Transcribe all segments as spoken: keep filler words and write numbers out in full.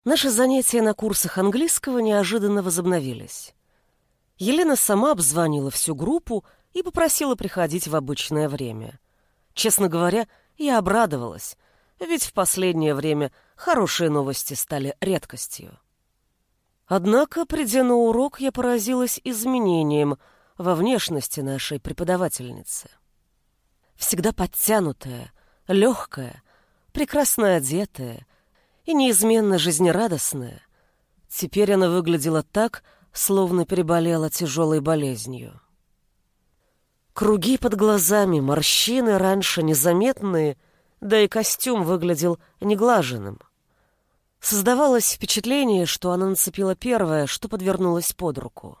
Наши занятия на курсах английского неожиданно возобновились. Елена сама обзвонила всю группу и попросила приходить в обычное время. Честно говоря, я обрадовалась, ведь в последнее время хорошие новости стали редкостью. Однако, придя на урок, я поразилась изменением во внешности нашей преподавательницы. Всегда подтянутая, легкая, прекрасно одетая и неизменно жизнерадостная, теперь она выглядела так, словно переболела тяжелой болезнью. Круги под глазами, морщины раньше незаметные, да и костюм выглядел неглаженным. Создавалось впечатление, что она нацепила первое, что подвернулось под руку.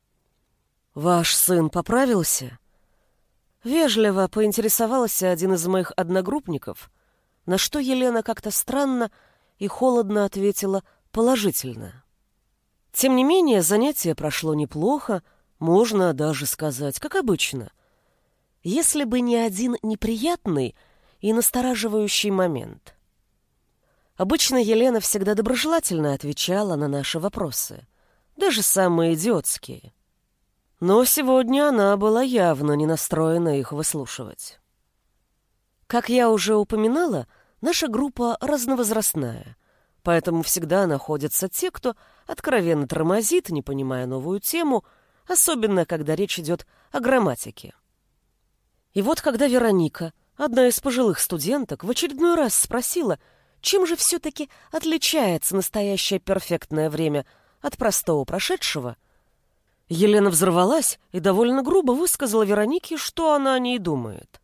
«Ваш сын поправился?» Вежливо поинтересовался один из моих одногруппников, на что Елена как-то странно и холодно ответила положительно. Тем не менее, занятие прошло неплохо, можно даже сказать, как обычно. Если бы не один неприятный и настораживающий момент. Обычно Елена всегда доброжелательно отвечала на наши вопросы, даже самые идиотские. Но сегодня она была явно не настроена их выслушивать. Как я уже упоминала, наша группа разновозрастная, поэтому всегда находятся те, кто откровенно тормозит, не понимая новую тему, особенно когда речь идет о грамматике. И вот когда Вероника, одна из пожилых студенток, в очередной раз спросила, чем же все-таки отличается настоящее перфектное время от простого прошедшего, Елена взорвалась и довольно грубо высказала Веронике, что она о ней думает.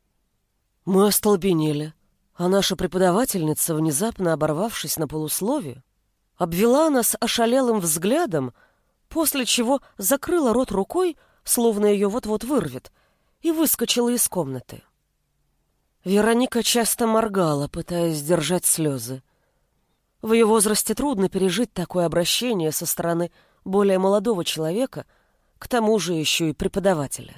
Мы остолбенели, а наша преподавательница, внезапно оборвавшись на полуслове, обвела нас ошалелым взглядом, после чего закрыла рот рукой, словно ее вот-вот вырвет, и выскочила из комнаты. Вероника часто моргала, пытаясь сдержать слезы. В ее возрасте трудно пережить такое обращение со стороны более молодого человека, к тому же еще и преподавателя.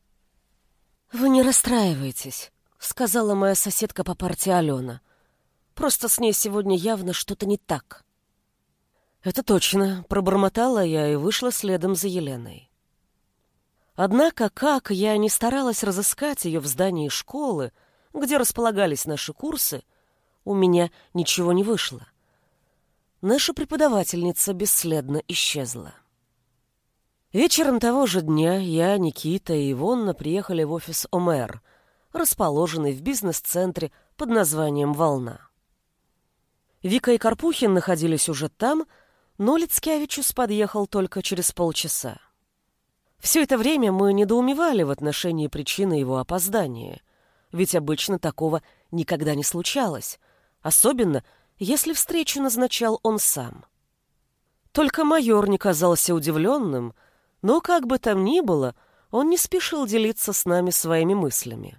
«Вы не расстраивайтесь», — сказала моя соседка по парте Алена. «Просто с ней сегодня явно что-то не так». «Это точно», — пробормотала я и вышла следом за Еленой. Однако, как я не старалась разыскать ее в здании школы, где располагались наши курсы, у меня ничего не вышло. Наша преподавательница бесследно исчезла. Вечером того же дня я, Никита и Ивонна приехали в офис ОМЭР, расположенный в бизнес-центре под названием «Волна». Вика и Карпухин находились уже там, но Лицкевичус подъехал только через полчаса. Все это время мы недоумевали в отношении причины его опоздания, ведь обычно такого никогда не случалось, особенно если встречу назначал он сам. Только майор не казался удивленным, но, как бы там ни было, он не спешил делиться с нами своими мыслями.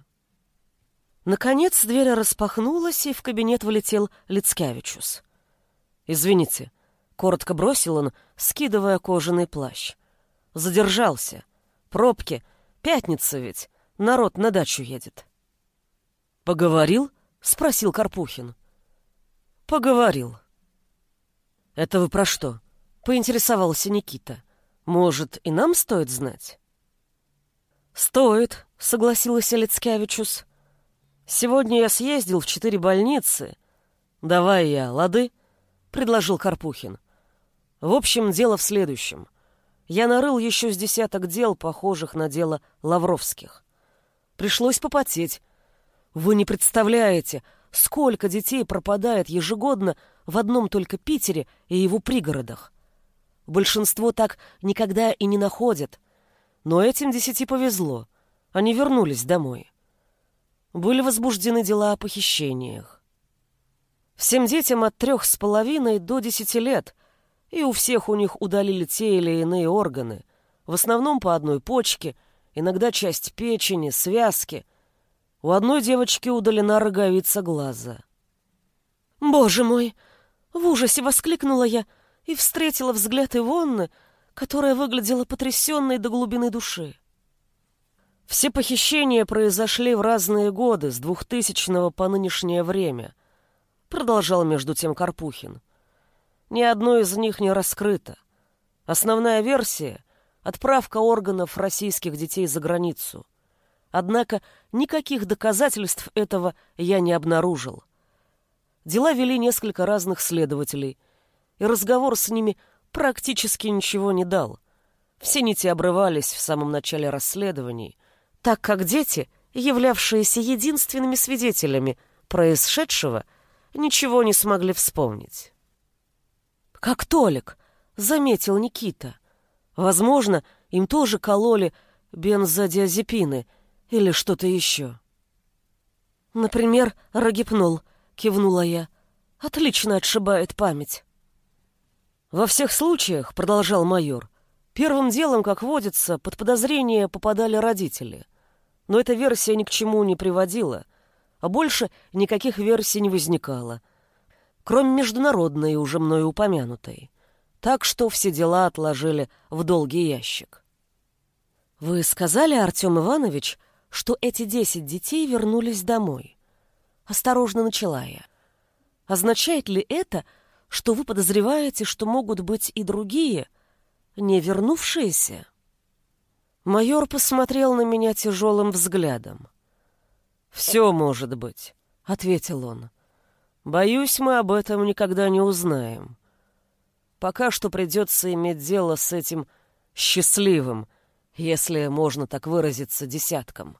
Наконец дверь распахнулась, и в кабинет влетел Лицкевичус. «Извините», — коротко бросил он, скидывая кожаный плащ. «Задержался. Пробки. Пятница ведь. Народ на дачу едет». «Поговорил?» — спросил Карпухин. «Поговорил». «Это вы про что?» — поинтересовался Никита. «Может, и нам стоит знать?» «Стоит», — согласился Лицкевичус. «Сегодня я съездил в четыре больницы. Давай я, лады?» — предложил Карпухин. «В общем, дело в следующем. Я нарыл еще с десяток дел, похожих на дело Лавровских. Пришлось попотеть. Вы не представляете, сколько детей пропадает ежегодно в одном только Питере и его пригородах. Большинство так никогда и не находят. Но этим десяти повезло. Они вернулись домой. Были возбуждены дела о похищениях. Всем детям от трех с половиной до десяти лет, и у всех у них удалили те или иные органы, в основном по одной почке, иногда часть печени, связки. У одной девочки удалена роговица глаза. «Боже мой!» — в ужасе воскликнула я и встретила взгляд Ивонны, которая выглядела потрясенной до глубины души. Все похищения произошли в разные годы, с двухтысячного по нынешнее время, продолжал между тем Карпухин. Ни одно из них не раскрыто. Основная версия — отправка органов российских детей за границу. Однако никаких доказательств этого я не обнаружил. Дела вели несколько разных следователей, и разговор с ними практически ничего не дал. Все нити обрывались в самом начале расследований, так как дети, являвшиеся единственными свидетелями происшедшего, ничего не смогли вспомнить. «Как Толик», — заметил Никита. «Возможно, им тоже кололи бензодиазепины или что-то еще». «Например, рогипнол», — кивнула я. «Отлично отшибает память». «Во всех случаях», — продолжал майор, «первым делом, как водится, под подозрение попадали родители. Но эта версия ни к чему не приводила, а больше никаких версий не возникало, кроме международной, уже мною упомянутой. Так что все дела отложили в долгий ящик». «Вы сказали, Артем Иванович, что эти десять детей вернулись домой?» Осторожно начала я. «Означает ли это, что вы подозреваете, что могут быть и другие, не вернувшиеся?» Майор посмотрел на меня тяжелым взглядом. «Все может быть», — ответил он. «Боюсь, мы об этом никогда не узнаем. Пока что придется иметь дело с этим счастливым, если можно так выразиться, десятком.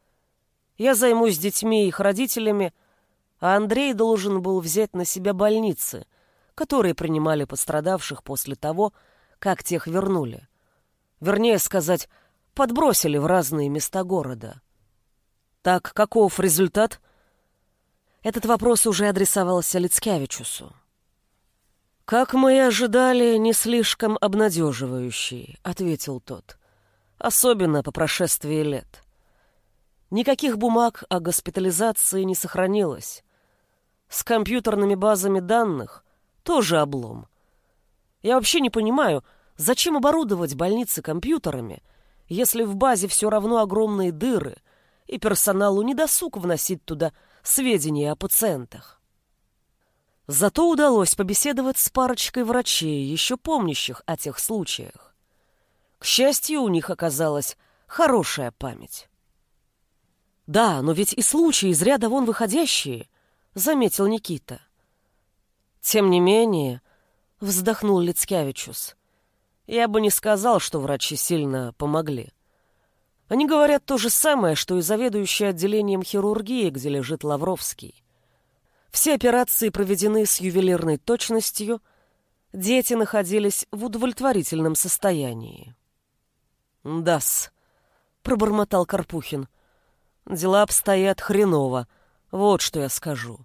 Я займусь детьми и их родителями, а Андрей должен был взять на себя больницы, которые принимали пострадавших после того, как тех вернули. Вернее сказать, подбросили в разные места города. Так каков результат?» Этот вопрос уже адресовался Лицкевичусу. «Как мы и ожидали, не слишком обнадеживающий», — ответил тот. «Особенно по прошествии лет. Никаких бумаг о госпитализации не сохранилось. С компьютерными базами данных тоже облом. Я вообще не понимаю, зачем оборудовать больницы компьютерами, если в базе все равно огромные дыры, и персоналу не досуг вносить туда сведения о пациентах. Зато удалось побеседовать с парочкой врачей, еще помнящих о тех случаях. К счастью, у них оказалась хорошая память». «Да, но ведь и случаи из ряда вон выходящие», — заметил Никита. «Тем не менее», — вздохнул Лицкевичус, — «я бы не сказал, что врачи сильно помогли. Они говорят то же самое, что и заведующий отделением хирургии, где лежит Лавровский. Все операции проведены с ювелирной точностью, дети находились в удовлетворительном состоянии». «Да-с», — пробормотал Карпухин, — «дела обстоят хреново, вот что я скажу».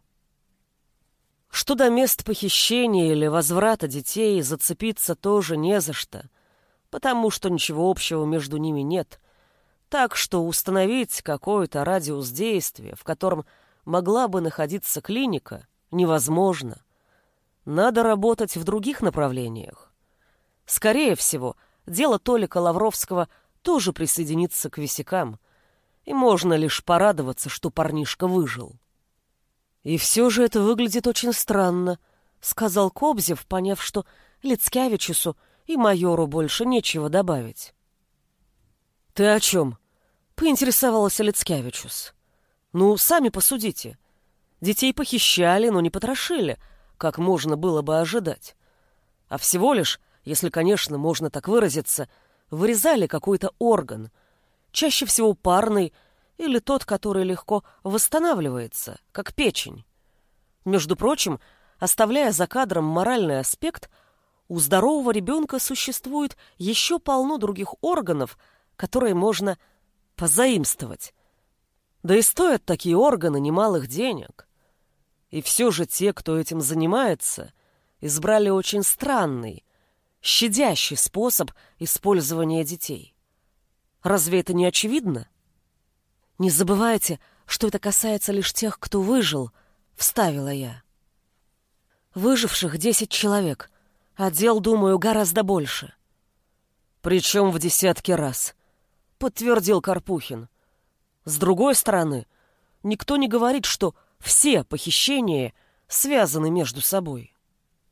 Что до мест похищения или возврата детей, зацепиться тоже не за что, потому что ничего общего между ними нет, так что установить какой-то радиус действия, в котором могла бы находиться клиника, невозможно. Надо работать в других направлениях. Скорее всего, дело Толика Лавровского тоже присоединится к висякам, и можно лишь порадоваться, что парнишка выжил. «И все же это выглядит очень странно», — сказал Кобзев, поняв, что Лицкевичусу и майору больше нечего добавить. «Ты о чем?» — поинтересовался Лицкевичус. «Ну, сами посудите. Детей похищали, но не потрошили, как можно было бы ожидать. А всего лишь, если, конечно, можно так выразиться, вырезали какой-то орган, чаще всего парный или тот, который легко восстанавливается, как печень. Между прочим, оставляя за кадром моральный аспект, у здорового ребенка существует еще полно других органов, которые можно позаимствовать. Да и стоят такие органы немалых денег. И все же те, кто этим занимается, избрали очень странный, щадящий способ использования детей. Разве это не очевидно? «Не забывайте, что это касается лишь тех, кто выжил», — вставила я. «Выживших десять человек, а дел, думаю, гораздо больше». «Причем в десятки раз», — подтвердил Карпухин. «С другой стороны, никто не говорит, что все похищения связаны между собой».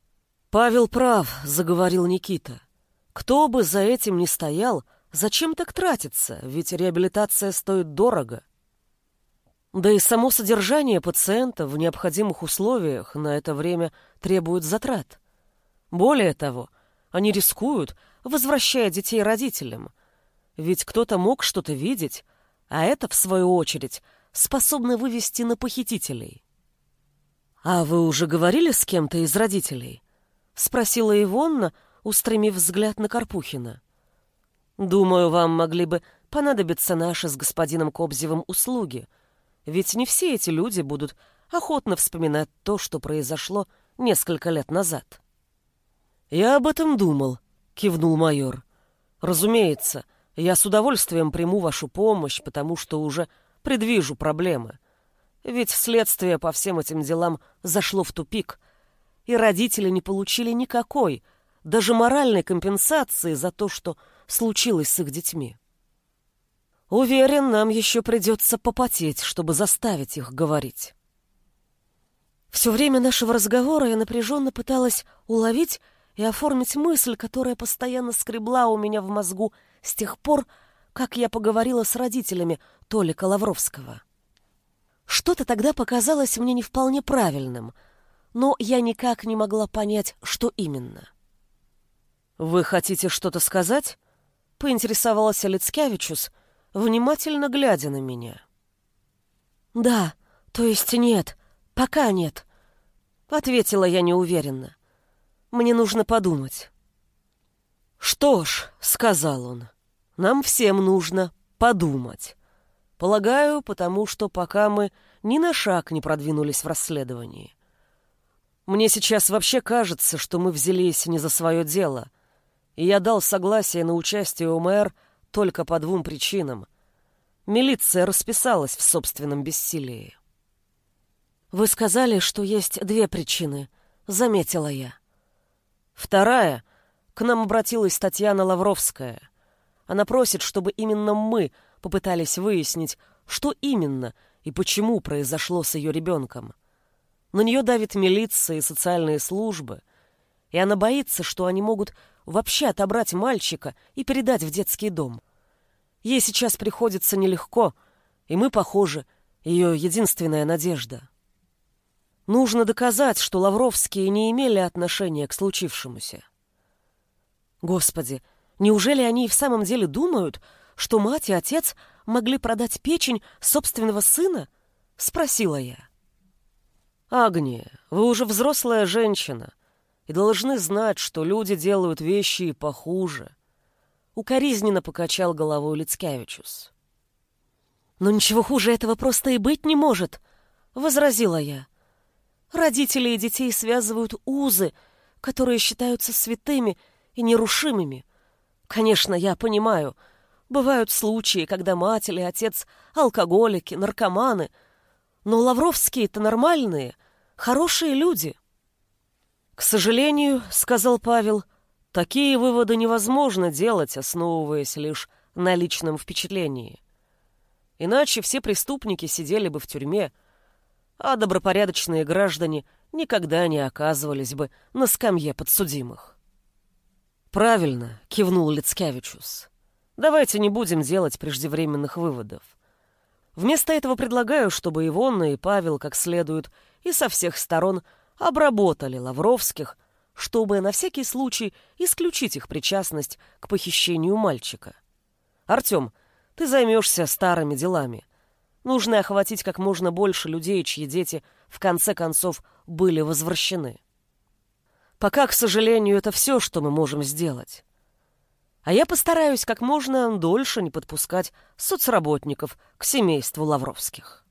«Павел прав», — заговорил Никита. «Кто бы за этим ни стоял, зачем так тратиться, ведь реабилитация стоит дорого. Да и само содержание пациента в необходимых условиях на это время требует затрат. Более того, они рискуют, возвращая детей родителям, ведь кто-то мог что-то видеть, а это, в свою очередь, способно вывести на похитителей». «А вы уже говорили с кем-то из родителей?» — спросила Ивонна, устремив взгляд на Карпухина. «Думаю, вам могли бы понадобиться наши с господином Кобзевым услуги, ведь не все эти люди будут охотно вспоминать то, что произошло несколько лет назад». «Я об этом думал», — кивнул майор. «Разумеется, я с удовольствием приму вашу помощь, потому что уже предвижу проблемы. Ведь следствие по всем этим делам зашло в тупик, и родители не получили никакой, даже моральной компенсации за то, что случилось с их детьми. Уверен, нам еще придется попотеть, чтобы заставить их говорить». Все время нашего разговора я напряженно пыталась уловить и оформить мысль, которая постоянно скребла у меня в мозгу с тех пор, как я поговорила с родителями Толика Лавровского. Что-то тогда показалось мне не вполне правильным, но я никак не могла понять, что именно. «Вы хотите что-то сказать?» — поинтересовался Лицкевичус, внимательно глядя на меня. «Да, то есть нет, пока нет», — ответила я неуверенно. «Мне нужно подумать». «Что ж», — сказал он, — «нам всем нужно подумать. Полагаю, потому что пока мы ни на шаг не продвинулись в расследовании. Мне сейчас вообще кажется, что мы взялись не за свое дело, и я дал согласие на участие у МР только по двум причинам. Милиция расписалась в собственном бессилии». «Вы сказали, что есть две причины», — заметила я. «Вторая. К нам обратилась Татьяна Лавровская. Она просит, чтобы именно мы попытались выяснить, что именно и почему произошло с ее ребенком. На нее давит милиция и социальные службы, и она боится, что они могут вообще отобрать мальчика и передать в детский дом. Ей сейчас приходится нелегко, и мы, похоже, ее единственная надежда. Нужно доказать, что Лавровские не имели отношения к случившемуся». Господи, неужели они и в самом деле думают, что мать и отец могли продать печень собственного сына? — спросила я. «Агния, вы уже взрослая женщина и должны знать, что люди делают вещи и похуже», — укоризненно покачал головой Лицкевичус. «Но ничего хуже этого просто и быть не может», — возразила я. «Родители и детей связывают узы, которые считаются святыми и нерушимыми. Конечно, я понимаю, бывают случаи, когда мать или отец алкоголики, наркоманы, но Лавровские-то нормальные, хорошие люди». «К сожалению, — сказал Павел, — такие выводы невозможно делать, основываясь лишь на личном впечатлении. Иначе все преступники сидели бы в тюрьме, а добропорядочные граждане никогда не оказывались бы на скамье подсудимых». «Правильно, — кивнул Лицкевичус. — Давайте не будем делать преждевременных выводов. Вместо этого предлагаю, чтобы Ивонна и Павел как следует и со всех сторон обработали Лавровских, чтобы на всякий случай исключить их причастность к похищению мальчика. Артем, ты займешься старыми делами. Нужно охватить как можно больше людей, чьи дети в конце концов были возвращены. Пока, к сожалению, это все, что мы можем сделать. А я постараюсь как можно дольше не подпускать соцработников к семейству Лавровских».